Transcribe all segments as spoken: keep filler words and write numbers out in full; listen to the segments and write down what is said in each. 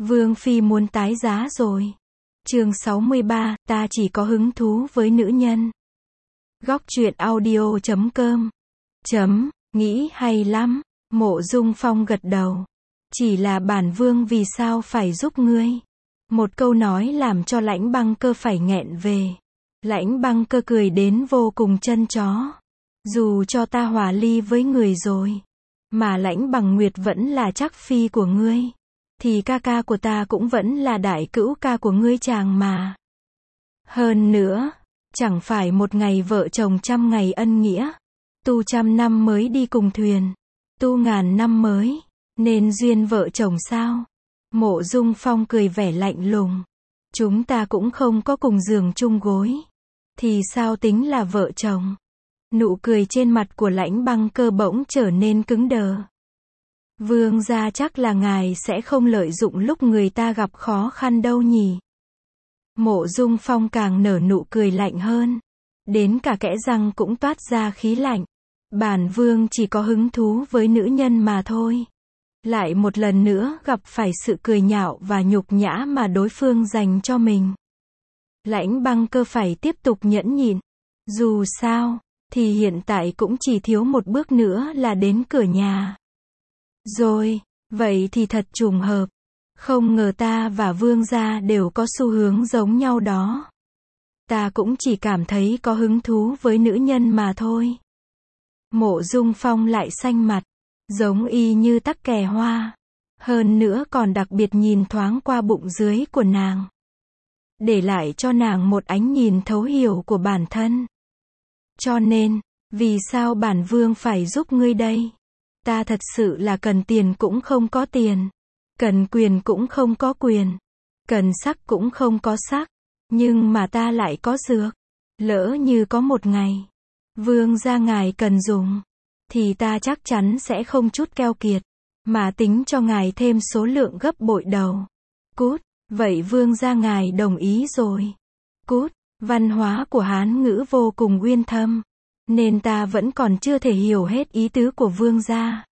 Vương Phi muốn tái giá rồi. Chương sáu mươi ba, ta chỉ có hứng thú với nữ nhân. Góc truyện audio chấm com. Chấm, nghĩ hay lắm. Mộ Dung Phong gật đầu. Chỉ là bản vương vì sao phải giúp ngươi? Một câu nói làm cho Lãnh Băng Cơ phải nghẹn về. Lãnh Băng Cơ cười đến vô cùng chân chó. Dù cho ta hòa ly với người rồi, mà Lãnh Bằng Nguyệt vẫn là chắc phi của ngươi, thì ca ca của ta cũng vẫn là đại cữu ca của ngươi chàng mà. Hơn nữa, chẳng phải một ngày vợ chồng trăm ngày ân nghĩa, tu trăm năm mới đi cùng thuyền, tu ngàn năm mới nên duyên vợ chồng sao? Mộ Dung Phong cười vẻ lạnh lùng. Chúng ta cũng không có cùng giường chung gối, thì sao tính là vợ chồng? Nụ cười trên mặt của Lãnh Băng Cơ bỗng trở nên cứng đờ. Vương gia chắc là ngài sẽ không lợi dụng lúc người ta gặp khó khăn đâu nhỉ? Mộ Dung Phong càng nở nụ cười lạnh hơn. Đến cả kẽ răng cũng toát ra khí lạnh. Bản vương chỉ có hứng thú với nữ nhân mà thôi. Lại một lần nữa gặp phải sự cười nhạo và nhục nhã mà đối phương dành cho mình. Lãnh Băng Cơ phải tiếp tục nhẫn nhịn. Dù sao, thì hiện tại cũng chỉ thiếu một bước nữa là đến cửa nhà. Rồi, vậy thì thật trùng hợp. Không ngờ ta và vương gia đều có xu hướng giống nhau đó. Ta cũng chỉ cảm thấy có hứng thú với nữ nhân mà thôi. Mộ Dung Phong lại xanh mặt, giống y như tắc kè hoa. Hơn nữa còn đặc biệt nhìn thoáng qua bụng dưới của nàng, để lại cho nàng một ánh nhìn thấu hiểu của bản thân. Cho nên, vì sao bản vương phải giúp ngươi đây? Ta thật sự là cần tiền cũng không có tiền, cần quyền cũng không có quyền, cần sắc cũng không có sắc, nhưng mà ta lại có dược. Lỡ như có một ngày, vương gia ngài cần dùng, thì ta chắc chắn sẽ không chút keo kiệt, mà tính cho ngài thêm số lượng gấp bội đầu. Cút, vậy vương gia ngài đồng ý rồi. Cút, văn hóa của Hán ngữ vô cùng uyên thâm, nên ta vẫn còn chưa thể hiểu hết ý tứ của vương gia.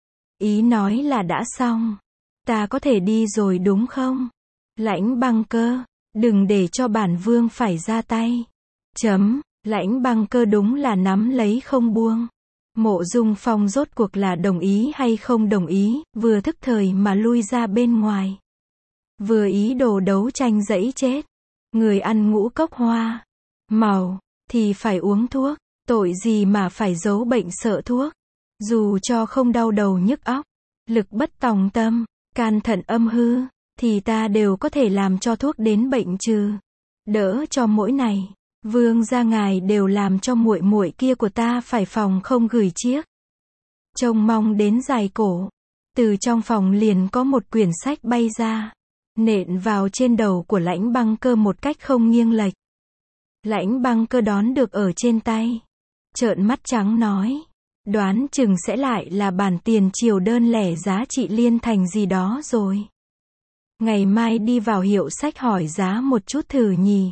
Ý nói là đã xong, ta có thể đi rồi đúng không? Lãnh Băng Cơ, đừng để cho bản vương phải ra tay. Chấm, Lãnh Băng Cơ đúng là nắm lấy không buông. Mộ Dung Phong rốt cuộc là đồng ý hay không đồng ý, vừa thức thời mà lui ra bên ngoài, vừa ý đồ đấu tranh dẫy chết. Người ăn ngũ cốc hoa màu thì phải uống thuốc, tội gì mà phải giấu bệnh sợ thuốc? Dù cho không đau đầu nhức óc, lực bất tòng tâm, can thận âm hư, thì ta đều có thể làm cho thuốc đến bệnh trừ. Đỡ cho mỗi này, vương gia ngài đều làm cho muội muội kia của ta phải phòng không gửi chiếc. Trông mong đến dài cổ. Từ trong phòng liền có một quyển sách bay ra, nện vào trên đầu của Lãnh Băng Cơ một cách không nghiêng lệch. Lãnh Băng Cơ đón được ở trên tay, trợn mắt trắng nói, đoán chừng sẽ lại là bản tiền triều đơn lẻ giá trị liên thành gì đó rồi. Ngày mai đi vào hiệu sách hỏi giá một chút thử nhỉ.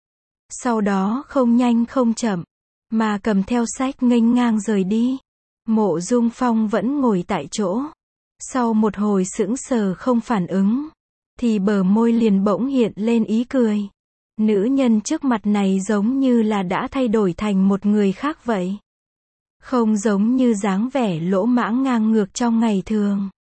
Sau đó không nhanh không chậm, mà cầm theo sách nghênh ngang rời đi. Mộ Dung Phong vẫn ngồi tại chỗ. Sau một hồi sững sờ không phản ứng, thì bờ môi liền bỗng hiện lên ý cười. Nữ nhân trước mặt này giống như là đã thay đổi thành một người khác vậy. Không giống như dáng vẻ lỗ mãng ngang ngược trong ngày thường,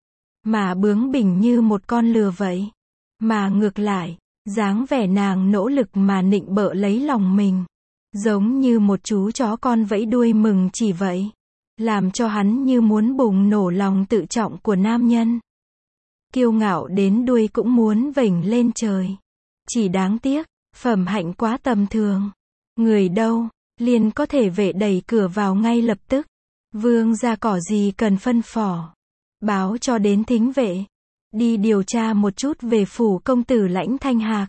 mà bướng bỉnh như một con lừa vậy. Mà ngược lại, dáng vẻ nàng nỗ lực mà nịnh bợ lấy lòng mình, giống như một chú chó con vẫy đuôi mừng chỉ vậy, làm cho hắn như muốn bùng nổ lòng tự trọng của nam nhân. Kiêu ngạo đến đuôi cũng muốn vểnh lên trời. Chỉ đáng tiếc, phẩm hạnh quá tầm thường. Người đâu, liền có thể vệ đẩy cửa vào ngay lập tức. Vương gia cỏ gì cần phân phỏ. Báo cho đến thính vệ. Đi điều tra một chút về phủ công tử Lãnh Thanh Hạc.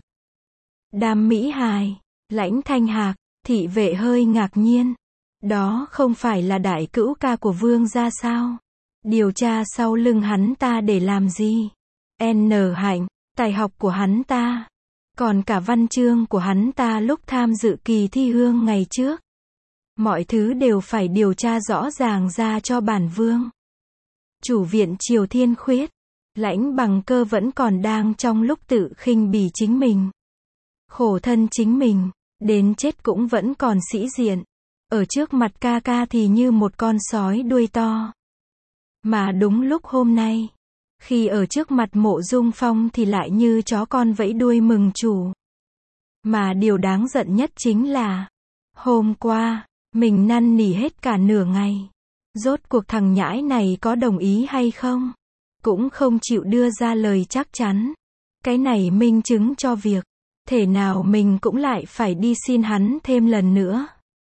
Đam mỹ hài, Lãnh Thanh Hạc, thị vệ hơi ngạc nhiên. Đó không phải là đại cữu ca của vương gia sao? Điều tra sau lưng hắn ta để làm gì? N Hạnh, tài học của hắn ta, còn cả văn chương của hắn ta lúc tham dự kỳ thi hương ngày trước. Mọi thứ đều phải điều tra rõ ràng ra cho bản vương. Chủ viện Triều Thiên Khuyết, Lãnh Bằng Cơ vẫn còn đang trong lúc tự khinh bỉ chính mình. Khổ thân chính mình, đến chết cũng vẫn còn sĩ diện. Ở trước mặt ca ca thì như một con sói đuôi to. Mà đúng lúc hôm nay, khi ở trước mặt Mộ Dung Phong thì lại như chó con vẫy đuôi mừng chủ. Mà điều đáng giận nhất chính là, hôm qua, mình năn nỉ hết cả nửa ngày. Rốt cuộc thằng nhãi này có đồng ý hay không? Cũng không chịu đưa ra lời chắc chắn. Cái này minh chứng cho việc, thể nào mình cũng lại phải đi xin hắn thêm lần nữa.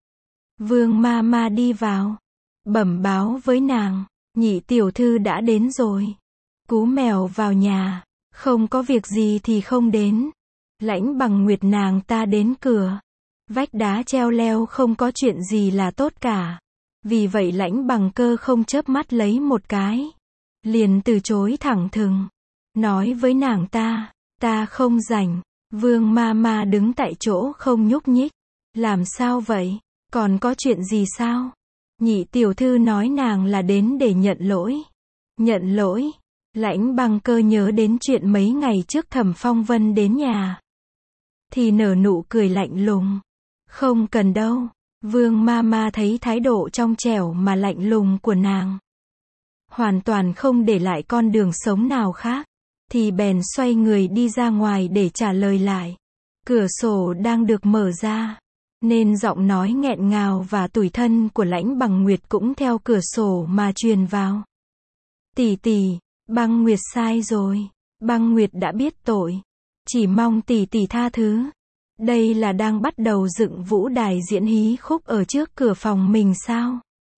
Vương ma ma đi vào, bẩm báo với nàng, nhị tiểu thư đã đến rồi. Cú mèo vào nhà, không có việc gì thì không đến. Lãnh Bằng Nguyệt nàng ta đến cửa. Vách đá treo leo không có chuyện gì là tốt cả. Vì vậy Lãnh Bằng Cơ không chớp mắt lấy một cái. Liền từ chối thẳng thừng. Nói với nàng ta, ta không rảnh. Vương ma ma đứng tại chỗ không nhúc nhích. Làm sao vậy? Còn có chuyện gì sao? Nhị tiểu thư nói nàng là đến để nhận lỗi. Nhận lỗi? Lãnh Bằng Cơ nhớ đến chuyện mấy ngày trước Thẩm Phong Vân đến nhà. Thì nở nụ cười lạnh lùng. Không cần đâu. Vương ma ma thấy thái độ trong trẻo mà lạnh lùng của nàng. Hoàn toàn không để lại con đường sống nào khác. Thì bèn xoay người đi ra ngoài để trả lời lại. Cửa sổ đang được mở ra. Nên giọng nói nghẹn ngào và tủi thân của Lãnh Bằng Nguyệt cũng theo cửa sổ mà truyền vào. Tỷ tỷ, Băng Nguyệt sai rồi. Băng Nguyệt đã biết tội. Chỉ mong tỷ tỷ tha thứ. Đây là đang bắt đầu dựng vũ đài diễn hí khúc ở trước cửa phòng mình sao?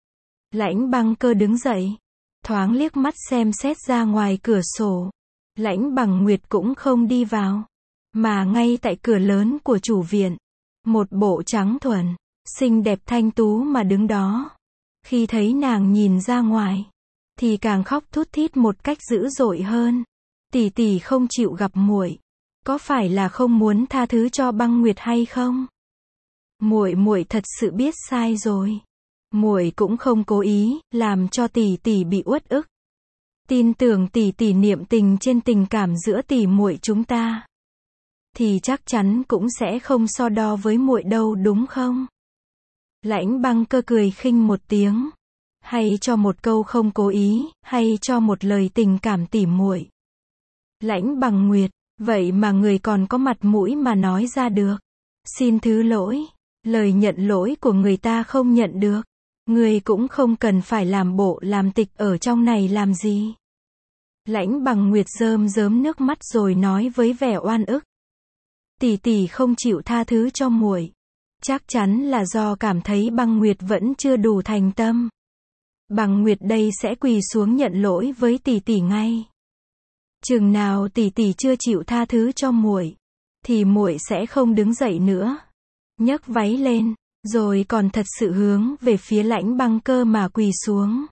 Lãnh Bằng Cơ đứng dậy. Thoáng liếc mắt xem xét ra ngoài cửa sổ. Lãnh Bằng Nguyệt cũng không đi vào. Mà ngay tại cửa lớn của chủ viện. Một bộ trắng thuần, xinh đẹp thanh tú mà đứng đó. Khi thấy nàng nhìn ra ngoài, thì càng khóc thút thít một cách dữ dội hơn. Tỷ tỷ không chịu gặp muội, có phải là không muốn tha thứ cho Băng Nguyệt hay không? Muội muội thật sự biết sai rồi. Muội cũng không cố ý làm cho tỷ tỷ bị uất ức. Tin tưởng tỷ tỷ niệm tình trên tình cảm giữa tỷ muội chúng ta, thì chắc chắn cũng sẽ không so đo với muội đâu đúng không? Lãnh Bằng Cơ cười khinh một tiếng. Hay cho một câu không cố ý, hay cho một lời tình cảm tỉ muội. Lãnh Bằng Nguyệt, vậy mà người còn có mặt mũi mà nói ra được. Xin thứ lỗi, lời nhận lỗi của người ta không nhận được. Người cũng không cần phải làm bộ làm tịch ở trong này làm gì. Lãnh Bằng Nguyệt rơm rớm nước mắt rồi nói với vẻ oan ức. Tỷ tỷ không chịu tha thứ cho muội, chắc chắn là do cảm thấy Băng Nguyệt vẫn chưa đủ thành tâm. Băng Nguyệt đây sẽ quỳ xuống nhận lỗi với tỷ tỷ ngay. Chừng nào tỷ tỷ chưa chịu tha thứ cho muội, thì muội sẽ không đứng dậy nữa. Nhấc váy lên, rồi còn thật sự hướng về phía Lãnh Bằng Cơ mà quỳ xuống.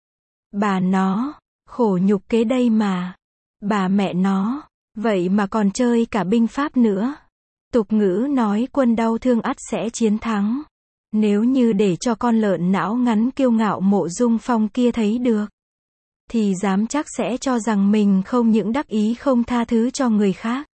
Bà nó, khổ nhục kế đây mà. Bà mẹ nó, vậy mà còn chơi cả binh pháp nữa. Tục ngữ nói quân đau thương ắt sẽ chiến thắng. Nếu như để cho con lợn não ngắn kiêu ngạo Mộ Dung Phong kia thấy được, thì dám chắc sẽ cho rằng mình không những đắc ý không tha thứ cho người khác,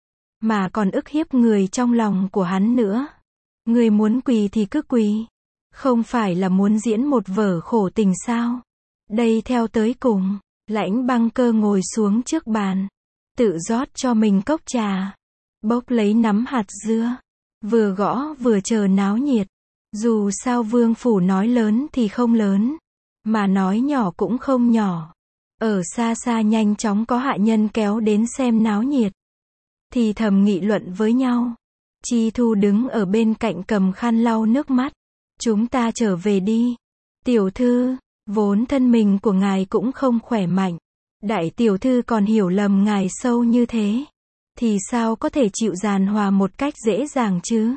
mà còn ức hiếp người trong lòng của hắn nữa. Người muốn quỳ thì cứ quỳ. Không phải là muốn diễn một vở khổ tình sao? Đây theo tới cùng. Lãnh Bằng Cơ ngồi xuống trước bàn, tự rót cho mình cốc trà, bốc lấy nắm hạt dưa, vừa gõ vừa chờ náo nhiệt. Dù sao vương phủ nói lớn thì không lớn, mà nói nhỏ cũng không nhỏ. Ở xa xa nhanh chóng có hạ nhân kéo đến xem náo nhiệt, thì thầm nghị luận với nhau. Chi Thu đứng ở bên cạnh cầm khăn lau nước mắt. Chúng ta trở về đi. Tiểu thư, vốn thân mình của ngài cũng không khỏe mạnh. Đại tiểu thư còn hiểu lầm ngài sâu như thế, thì sao có thể chịu giàn hòa một cách dễ dàng chứ?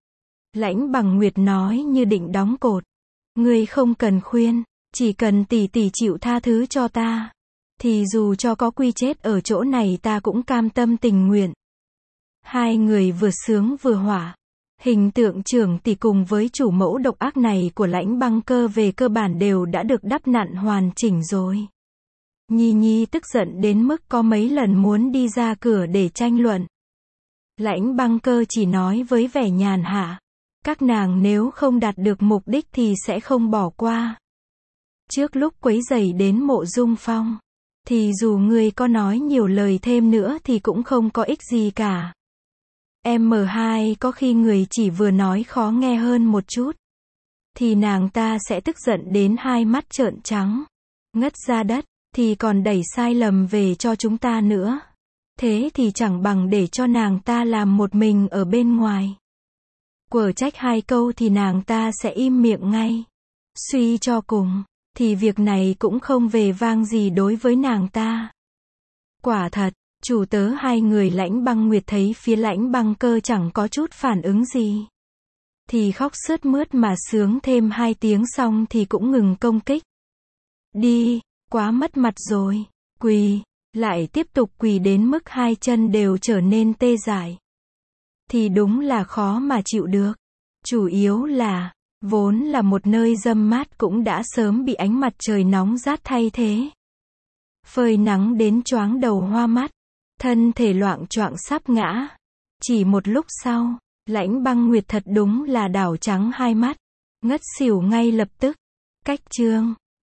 Lãnh Bằng Nguyệt nói như định đóng cột. Ngươi không cần khuyên, chỉ cần tỷ tỷ chịu tha thứ cho ta, thì dù cho có quy chết ở chỗ này ta cũng cam tâm tình nguyện. Hai người vừa sướng vừa hỏa. Hình tượng trưởng tỷ cùng với chủ mẫu độc ác này của Lãnh Bằng Cơ về cơ bản đều đã được đắp nặn hoàn chỉnh rồi. Nhi Nhi tức giận đến mức có mấy lần muốn đi ra cửa để tranh luận. Lãnh Băng Cơ chỉ nói với vẻ nhàn hạ. Các nàng nếu không đạt được mục đích thì sẽ không bỏ qua. Trước lúc quấy rầy đến Mộ Dung Phong, thì dù người có nói nhiều lời thêm nữa thì cũng không có ích gì cả. em hai có khi người chỉ vừa nói khó nghe hơn một chút, thì nàng ta sẽ tức giận đến hai mắt trợn trắng, ngất ra đất, thì còn đẩy sai lầm về cho chúng ta nữa. Thế thì chẳng bằng để cho nàng ta làm một mình ở bên ngoài. Quở trách hai câu thì nàng ta sẽ im miệng ngay. Suy cho cùng, thì việc này cũng không về vang gì đối với nàng ta. Quả thật, chủ tớ hai người Lãnh Băng Nguyệt thấy phía Lãnh Băng Cơ chẳng có chút phản ứng gì, thì khóc sướt mướt mà sướng thêm hai tiếng xong thì cũng ngừng công kích. Đi, quá mất mặt rồi, quỳ, lại tiếp tục quỳ đến mức hai chân đều trở nên tê dại. Thì đúng là khó mà chịu được. Chủ yếu là, vốn là một nơi râm mát cũng đã sớm bị ánh mặt trời nóng rát thay thế. Phơi nắng đến choáng đầu hoa mắt, thân thể loạng choạng sắp ngã. Chỉ một lúc sau, Lãnh Băng Nguyệt thật đúng là đảo trắng hai mắt, ngất xỉu ngay lập tức. Cách chương